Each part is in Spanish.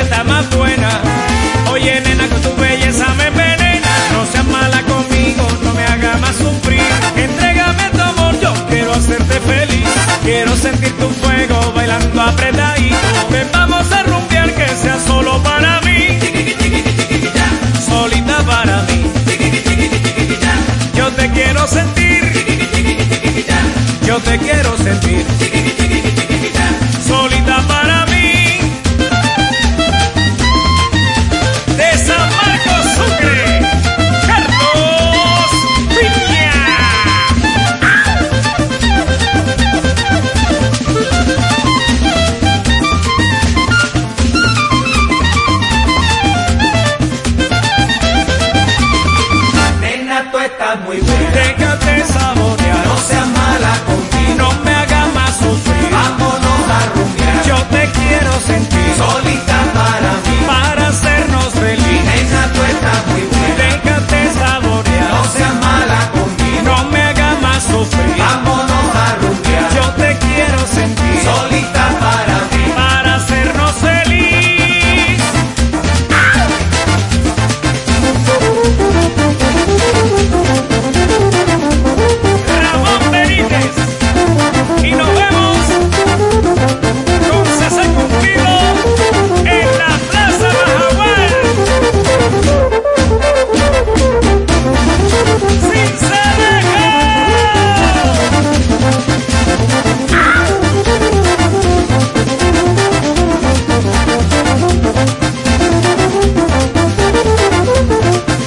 está más buena. Oye, nena, con tu belleza me envenena. No seas mala conmigo, no me hagas más sufrir. Entrégame tu amor, yo quiero hacerte feliz. Quiero sentir tu fuego bailando apretadito. Ven, vamos a rumbear, que sea solo para mí. Solita para mí. Yo te quiero sentir. Yo te quiero sentir. Solita para mí. De San Marcos, Sucre, Carlos Piña. Nena, tú estás muy buena. Déjate saborear. No seas mala conmigo. No me hagas más sufrir. Vámonos a rumbear. Yo te quiero sentir. Solita para mí. Para hacernos feliz. Nena, tú estás muy buena. Déjate saborear. No seas mala conmigo. No me hagas más sufrir. Vámonos a rumbear. Yo te quiero sentir. Solita para mí. Para hacernos feliz. Ramón Benítez. Y nos vemos con César Cumplido en la Plaza Bajagual. Sin se deja.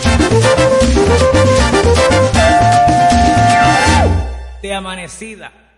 De amanecida.